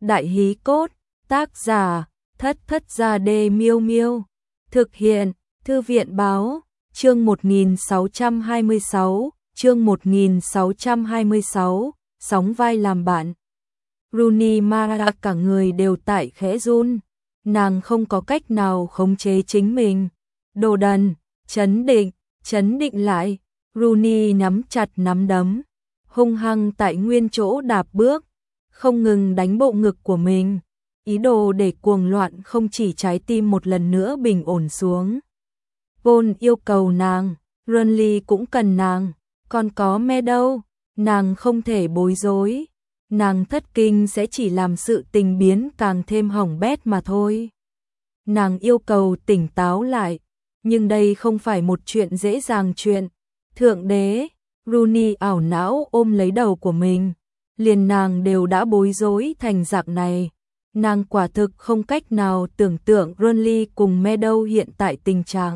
Đại hí cốt, tác giả, Thất Thất Gia Đê Miêu Miêu. Thực hiện, Thư viện báo, chương 1626, sóng vai làm bạn. Rooney Mara cả người đều tại khẽ run, nàng không có cách nào khống chế chính mình. Đồ đần, chấn định lại, Rooney nắm chặt nắm đấm, hung hăng tại nguyên chỗ đạp bước, không ngừng đánh bộ ngực của mình, ý đồ để cuồng loạn không chỉ trái tim một lần nữa bình ổn xuống. Paul yêu cầu nàng, Renly cũng cần nàng, còn có Meadow, nàng không thể bối rối, nàng thất kinh sẽ chỉ làm sự tình biến càng thêm hỏng bét mà thôi. Nàng yêu cầu tỉnh táo lại, nhưng đây không phải một chuyện dễ dàng chuyện. Thượng đế, Rooney ảo não ôm lấy đầu của mình, liền nàng đều đã bối rối thành dạng này. Nàng quả thực không cách nào tưởng tượng Renly cùng Meadow hiện tại tình trạng.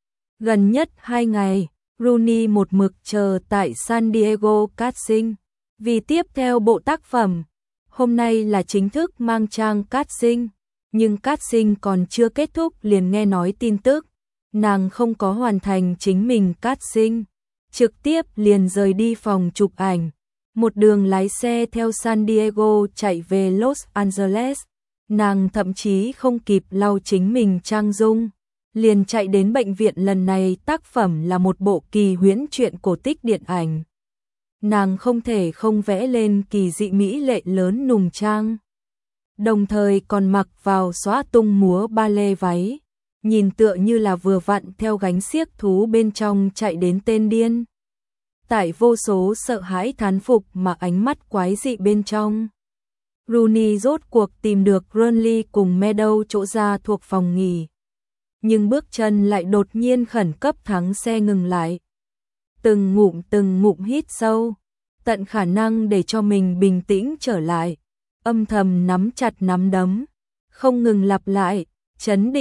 Gần nhất 2 ngày, Rooney một mực chờ tại San Diego casting, vì tiếp theo bộ tác phẩm. Hôm nay là chính thức mang trang casting, nhưng casting còn chưa kết thúc liền nghe nói tin tức. Nàng không có hoàn thành chính mình casting, trực tiếp liền rời đi phòng chụp ảnh. Một đường lái xe theo San Diego chạy về Los Angeles. Nàng thậm chí không kịp lau chính mình trang dung, liền chạy đến bệnh viện. Lần này tác phẩm là một bộ kỳ huyễn truyện cổ tích điện ảnh. Nàng không thể không vẽ lên kỳ dị mỹ lệ lớn nùng trang, đồng thời còn mặc vào xõa tung múa ba lê váy, nhìn tựa như là vừa vặn theo gánh xiếc thú bên trong chạy đến tên điên. Tại vô số sợ hãi thán phục mà ánh mắt quái dị bên trong, Rooney rốt cuộc tìm được Renly cùng Meadow chỗ ra thuộc phòng nghỉ. Nhưng bước chân lại đột nhiên khẩn cấp thắng xe ngừng lại. Từng ngụm hít sâu, tận khả năng để cho mình bình tĩnh trở lại, âm thầm nắm chặt nắm đấm, không ngừng lặp lại, chấn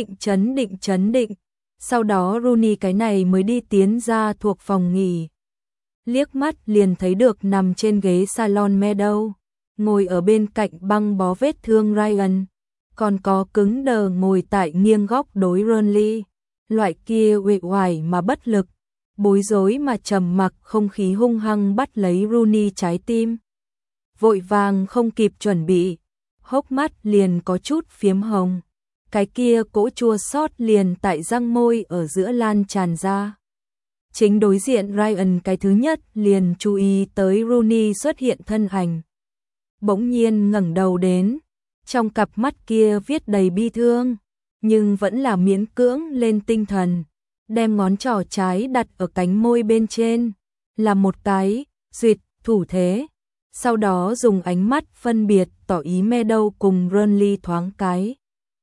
định. Sau đó Rooney cái này mới đi tiến ra thuộc phòng nghỉ. Liếc mắt liền thấy được nằm trên ghế salon Meadow, ngồi ở bên cạnh băng bó vết thương Ryan, còn có cứng đờ ngồi tại nghiêng góc đối Renly, loại kia uể oải mà bất lực, bối rối mà trầm mặc không khí hung hăng bắt lấy Rooney trái tim. Vội vàng không kịp chuẩn bị, hốc mắt liền có chút phiếm hồng, cái kia cỗ chua xót liền tại răng môi ở giữa lan tràn ra. Chính đối diện Ryan cái thứ nhất liền chú ý tới Rooney xuất hiện thân ảnh. Bỗng nhiên ngẩng đầu đến, trong cặp mắt kia viết đầy bi thương, nhưng vẫn là miễn cưỡng lên tinh thần, đem ngón trỏ trái đặt ở cánh môi bên trên, là một cái duyệt thủ thế. Sau đó dùng ánh mắt phân biệt tỏ ý Meadow cùng Renly thoáng cái.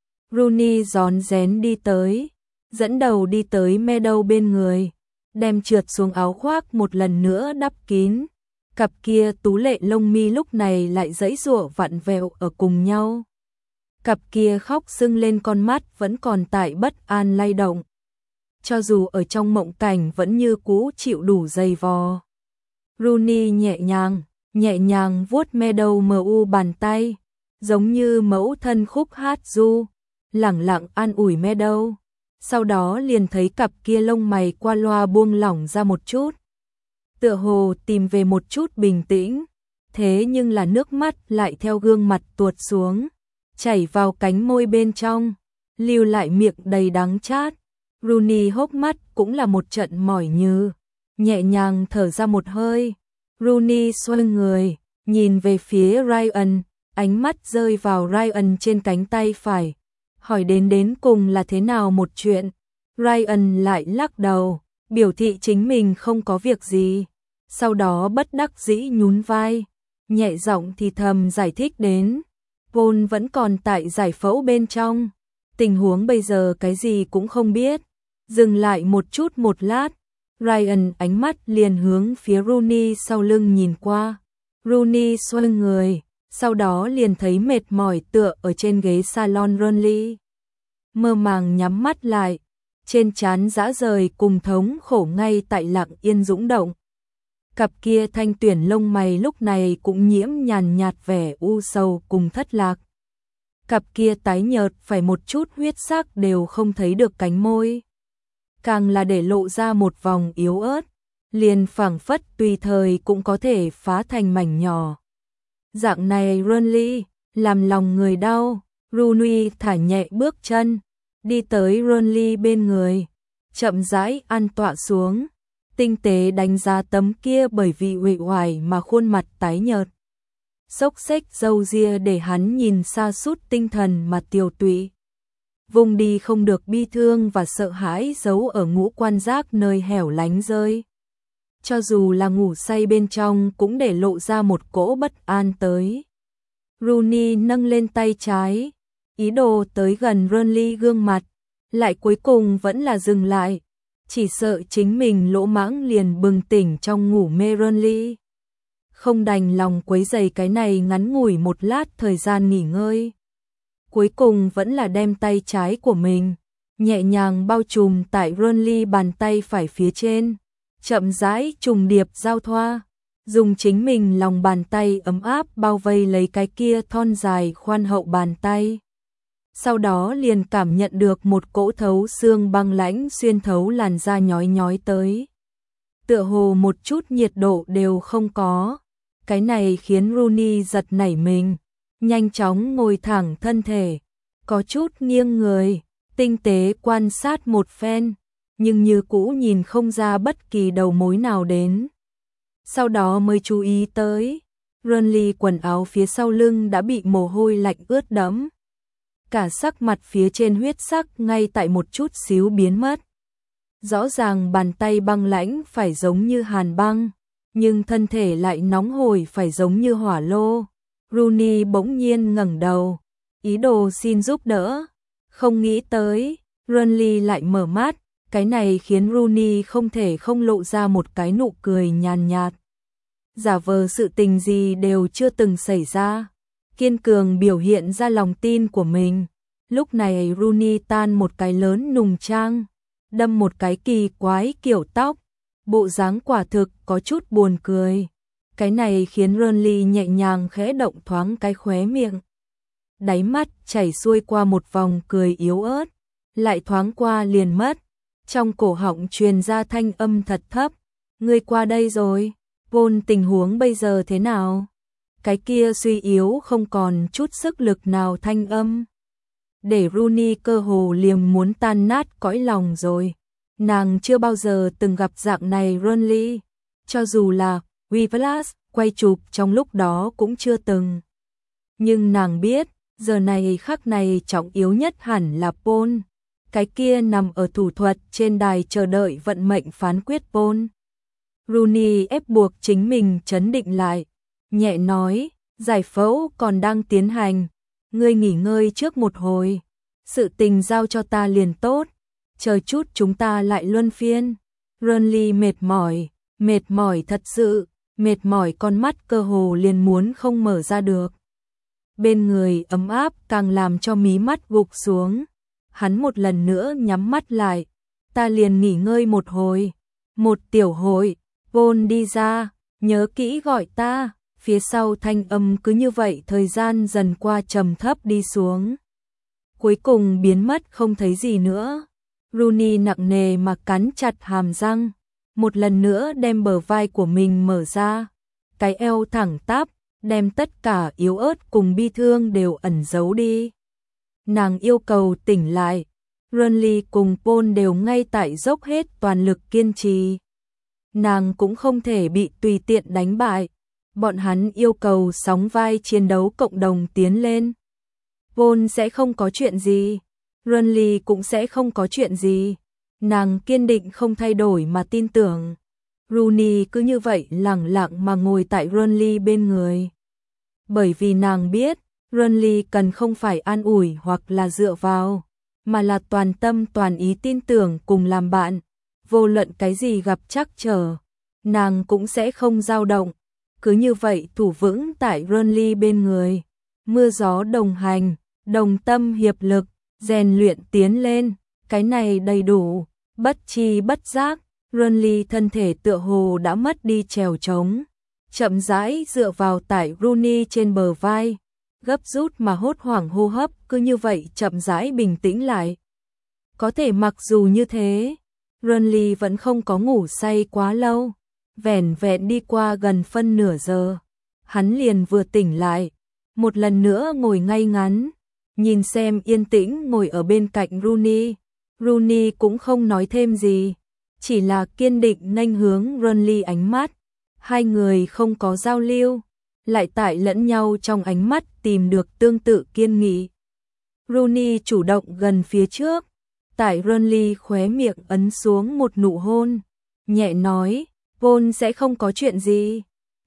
Rooney rón rén đi tới, dẫn đầu đi tới Meadow bên người, đem trượt xuống áo khoác một lần nữa đắp kín. Cặp kia tú lệ lông mi lúc này lại giãy giụa vặn vẹo ở cùng nhau. Cặp kia khóc sưng lên con mắt vẫn còn tại bất an lay động. Cho dù ở trong mộng cảnh vẫn như cũ chịu đủ dày vò. Rooney nhẹ nhàng vuốt Meadow mờ u bàn tay, giống như mẫu thân khúc hát ru, lẳng lặng an ủi Meadow. Sau đó liền thấy cặp kia lông mày qua loa buông lỏng ra một chút, tựa hồ tìm về một chút bình tĩnh, thế nhưng là nước mắt lại theo gương mặt tuột xuống, chảy vào cánh môi bên trong, lưu lại miệng đầy đắng chát. Rooney hốc mắt cũng là một trận mỏi như, nhẹ nhàng thở ra một hơi. Rooney xoay người, nhìn về phía Ryan, ánh mắt rơi vào Ryan trên cánh tay phải, hỏi đến cùng là thế nào một chuyện. Ryan lại lắc đầu, biểu thị chính mình không có việc gì, sau đó bất đắc dĩ nhún vai, nhẹ giọng thì thầm giải thích đến, Paul vẫn còn tại giải phẫu bên trong, tình huống bây giờ cái gì cũng không biết. Dừng lại một chút một lát, Ryan ánh mắt liền hướng phía Rooney sau lưng nhìn qua. Rooney xoay người, sau đó liền thấy mệt mỏi tựa ở trên ghế salon Renly. Mơ màng nhắm mắt lại, trên trán dã rời cùng thống khổ ngay tại lặng yên dũng động. Cặp kia thanh tuyển lông mày lúc này cũng nhiễm nhàn nhạt vẻ u sầu cùng thất lạc. cặp kia tái nhợt phải một chút huyết sắc đều không thấy được cánh môi. Càng là để lộ ra một vòng yếu ớt, liền phảng phất tùy thời cũng có thể phá thành mảnh nhỏ. Dạng này Renly, làm lòng người đau, Rooney thả nhẹ bước chân, đi tới Renly bên người, chậm rãi an tọa xuống, tinh tế đánh giá tấm kia bởi vì uể oải mà khuôn mặt tái nhợt. Xốc xếch râu ria để hắn nhìn sa sút tinh thần mà tiều tụy. Vùng đi không được bi thương và sợ hãi giấu ở ngũ quan giác nơi hẻo lánh rơi. Cho dù là ngủ say bên trong cũng để lộ ra một cỗ bất an tới. Rooney nâng lên tay trái, ý đồ tới gần Renly gương mặt, lại cuối cùng vẫn là dừng lại, chỉ sợ chính mình lỗ mãng liền bừng tỉnh trong ngủ mê Renly. Không đành lòng quấy rầy cái này ngắn ngủi một lát thời gian nghỉ ngơi. Cuối cùng vẫn là đem tay trái của mình, nhẹ nhàng bao trùm tại Renly bàn tay phải phía trên, chậm rãi trùng điệp giao thoa, dùng chính mình lòng bàn tay ấm áp bao vây lấy cái kia thon dài khoan hậu bàn tay. Sau đó liền cảm nhận được một cỗ thấu xương băng lãnh xuyên thấu làn da nhói nhói tới. Tựa hồ một chút nhiệt độ đều không có. Cái này khiến Rooney giật nảy mình, nhanh chóng ngồi thẳng thân thể, có chút nghiêng người, tinh tế quan sát một phen, nhưng như cũ nhìn không ra bất kỳ đầu mối nào đến. Sau đó mới chú ý tới, Renly quần áo phía sau lưng đã bị mồ hôi lạnh ướt đẫm. Cả sắc mặt phía trên huyết sắc ngay tại một chút xíu biến mất. Rõ ràng bàn tay băng lãnh phải giống như hàn băng, nhưng thân thể lại nóng hổi phải giống như hỏa lô. Rooney bỗng nhiên ngẩng đầu, ý đồ xin giúp đỡ. Không nghĩ tới, Renly lại mở mắt, cái này khiến Rooney không thể không lộ ra một cái nụ cười nhàn nhạt. Giả vờ sự tình gì đều chưa từng xảy ra, kiên cường biểu hiện ra lòng tin của mình. Lúc này Rooney tan một cái lớn nùng trang, đâm một cái kỳ quái kiểu tóc, bộ dáng quả thực có chút buồn cười. Cái này khiến Renly nhẹ nhàng khẽ động thoáng cái khóe miệng. Đáy mắt chảy xuôi qua một vòng cười yếu ớt, lại thoáng qua liền mất. Trong cổ họng truyền ra thanh âm thật thấp, "Ngươi qua đây rồi, Paul tình huống bây giờ thế nào?" Cái kia suy yếu không còn chút sức lực nào thanh âm, để Rooney cơ hồ liềm muốn tan nát cõi lòng rồi. Nàng chưa bao giờ từng gặp dạng này Renly, cho dù là Weverlass quay chụp trong lúc đó cũng chưa từng. Nhưng nàng biết, giờ này khắc này trọng yếu nhất hẳn là Paul. Cái kia nằm ở thủ thuật trên đài chờ đợi vận mệnh phán quyết Paul. Rooney ép buộc chính mình trấn định lại, nhẹ nói, giải phẫu còn đang tiến hành, ngươi nghỉ ngơi trước một hồi, sự tình giao cho ta liền tốt, chờ chút chúng ta lại luân phiên. Renly mệt mỏi thật sự, mệt mỏi con mắt cơ hồ liền muốn không mở ra được. Bên người ấm áp càng làm cho mí mắt gục xuống. Hắn một lần nữa nhắm mắt lại, ta liền nghỉ ngơi một hồi, một tiểu hồi, Paul đi ra, nhớ kỹ gọi ta. Phía sau thanh âm cứ như vậy thời gian dần qua trầm thấp đi xuống. Cuối cùng biến mất không thấy gì nữa. Rooney nặng nề mà cắn chặt hàm răng, một lần nữa đem bờ vai của mình mở ra, cái eo thẳng tắp, đem tất cả yếu ớt cùng bi thương đều ẩn giấu đi. Nàng yêu cầu tỉnh lại, Renly cùng Paul đều ngay tại dốc hết toàn lực kiên trì. Nàng cũng không thể bị tùy tiện đánh bại, bọn hắn yêu cầu sóng vai chiến đấu cộng đồng tiến lên. Paul sẽ không có chuyện gì, Renly cũng sẽ không có chuyện gì. Nàng kiên định không thay đổi mà tin tưởng. Rooney cứ như vậy lẳng lặng mà ngồi tại Renly bên người. Bởi vì nàng biết, Renly cần không phải an ủi hoặc là dựa vào, mà là toàn tâm toàn ý tin tưởng cùng làm bạn. Vô luận cái gì gặp trắc trở, nàng cũng sẽ không dao động. Cứ như vậy thủ vững tại Renly bên người. Mưa gió đồng hành, đồng tâm hiệp lực, rèn luyện tiến lên, cái này đầy đủ. Bất chi bất giác, Renly thân thể tựa hồ đã mất đi trèo trống, chậm rãi dựa vào tại Rooney trên bờ vai, gấp rút mà hốt hoảng hô hấp cứ như vậy chậm rãi bình tĩnh lại. Có thể mặc dù như thế, Renly vẫn không có ngủ say quá lâu, vẻn vẹn đi qua gần phân nửa giờ, hắn liền vừa tỉnh lại, một lần nữa ngồi ngay ngắn, nhìn xem yên tĩnh ngồi ở bên cạnh Rooney. Rooney cũng không nói thêm gì, chỉ là kiên định nghênh hướng Renly ánh mắt, hai người không có giao lưu, lại tại lẫn nhau trong ánh mắt tìm được tương tự kiên nghị. Rooney chủ động gần phía trước, tại Renly khóe miệng ấn xuống một nụ hôn, nhẹ nói, Paul sẽ không có chuyện gì.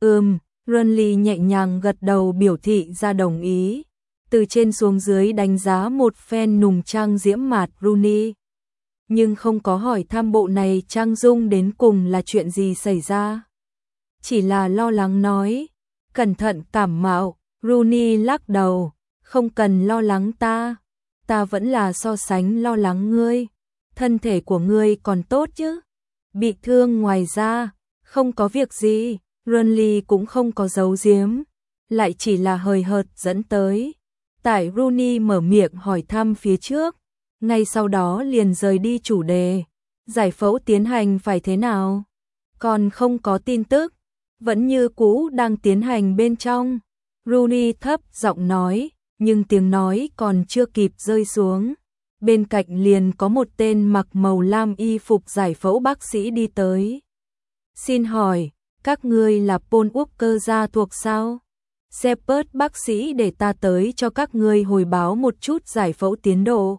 Renly nhẹ nhàng gật đầu biểu thị ra đồng ý, từ trên xuống dưới đánh giá một phen nùng trang diễm mạt Rooney, nhưng không có hỏi thăm bộ này trang dung đến cùng là chuyện gì xảy ra. Chỉ là lo lắng nói, cẩn thận cảm mạo. Rooney lắc đầu, không cần lo lắng ta vẫn là so sánh lo lắng ngươi, thân thể của ngươi còn tốt chứ, bị thương ngoài ra, không có việc gì. Renly cũng không có giấu giếm, lại chỉ là hời hợt dẫn tới. Tại Rooney mở miệng hỏi thăm phía trước, ngay sau đó liền rời đi chủ đề, giải phẫu tiến hành phải thế nào? Còn không có tin tức, vẫn như cũ đang tiến hành bên trong. Rooney thấp giọng nói, nhưng tiếng nói còn chưa kịp rơi xuống, bên cạnh liền có một tên mặc màu lam y phục giải phẫu bác sĩ đi tới. Xin hỏi, các ngươi là Paul Walker gia thuộc sao? Shepard bác sĩ để ta tới cho các ngươi hồi báo một chút giải phẫu tiến độ.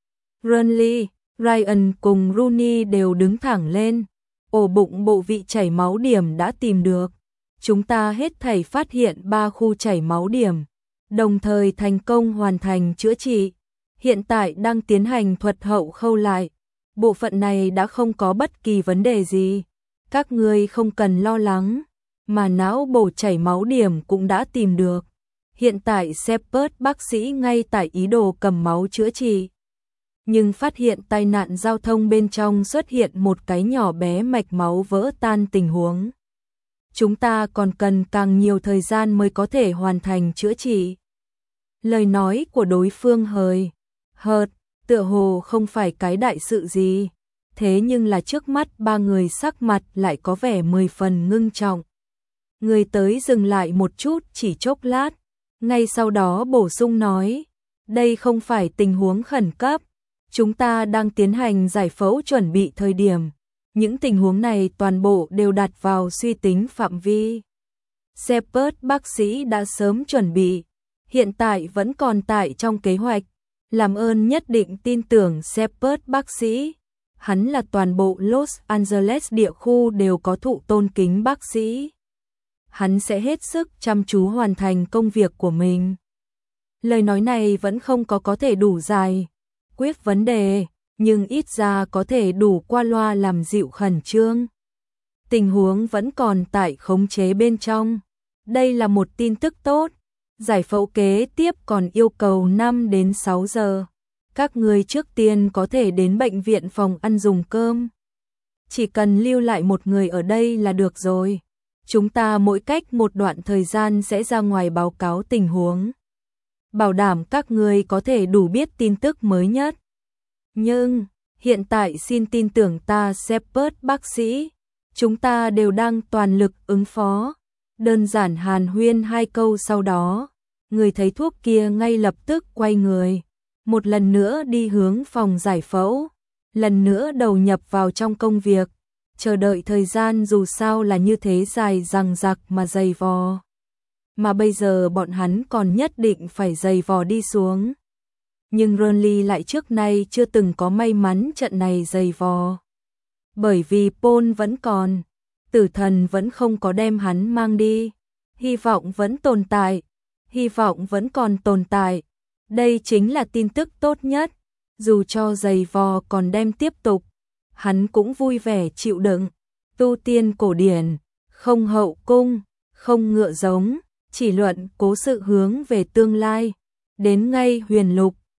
Renly, Ryan cùng Rooney đều đứng thẳng lên, ổ bụng bộ vị chảy máu điểm đã tìm được. Chúng ta hết thảy phát hiện 3 khu chảy máu điểm, đồng thời thành công hoàn thành chữa trị. Hiện tại đang tiến hành thuật hậu khâu lại. Bộ phận này đã không có bất kỳ vấn đề gì. Các ngươi không cần lo lắng, mà não bộ chảy máu điểm cũng đã tìm được. Hiện tại Shepard bác sĩ ngay tại ý đồ cầm máu chữa trị, nhưng phát hiện tai nạn giao thông bên trong xuất hiện một cái nhỏ bé mạch máu vỡ tan tình huống. Chúng ta còn cần càng nhiều thời gian mới có thể hoàn thành chữa trị. Lời nói của đối phương hời hợt, tựa hồ không phải cái đại sự gì. Thế nhưng là trước mắt ba người sắc mặt lại có vẻ 10 phần ngưng trọng. Người tới dừng lại một chút chỉ chốc lát, ngay sau đó bổ sung nói, đây không phải tình huống khẩn cấp, chúng ta đang tiến hành giải phẫu chuẩn bị thời điểm. Những tình huống này toàn bộ đều đặt vào suy tính phạm vi. Shepard bác sĩ đã sớm chuẩn bị, hiện tại vẫn còn tại trong kế hoạch. Làm ơn nhất định tin tưởng Shepard bác sĩ. Hắn là toàn bộ Los Angeles địa khu đều có thụ tôn kính bác sĩ. Hắn sẽ hết sức chăm chú hoàn thành công việc của mình. Lời nói này vẫn không có thể đủ dài quyết vấn đề, nhưng ít ra có thể đủ qua loa làm dịu khẩn trương. Tình huống vẫn còn tại khống chế bên trong. Đây là một tin tức tốt. Giải phẫu kế tiếp còn yêu cầu 5 đến 6 giờ. Các người trước tiên có thể đến bệnh viện phòng ăn dùng cơm. Chỉ cần lưu lại một người ở đây là được rồi. Chúng ta mỗi cách một đoạn thời gian sẽ ra ngoài báo cáo tình huống. Bảo đảm các người có thể đủ biết tin tức mới nhất. Nhưng, hiện tại xin tin tưởng ta Shepard bác sĩ. Chúng ta đều đang toàn lực ứng phó. Đơn giản hàn huyên 2 câu sau đó, người thấy thuốc kia ngay lập tức quay người. Một lần nữa đi hướng phòng giải phẫu. Lần nữa đầu nhập vào trong công việc. Chờ đợi thời gian dù sao là như thế dài dằng dặc mà dày vò. Mà bây giờ bọn hắn còn nhất định phải dày vò đi xuống. Nhưng Renly lại trước nay chưa từng có may mắn trận này dày vò. Bởi vì Paul vẫn còn, tử thần vẫn không có đem hắn mang đi. Hy vọng vẫn tồn tại, hy vọng vẫn còn tồn tại. Đây chính là tin tức tốt nhất. Dù cho dày vò còn đem tiếp tục, hắn cũng vui vẻ chịu đựng. Tu tiên cổ điển, không hậu cung, không ngựa giống, chỉ luận cố sự hướng về tương lai. Đến ngay huyền lục,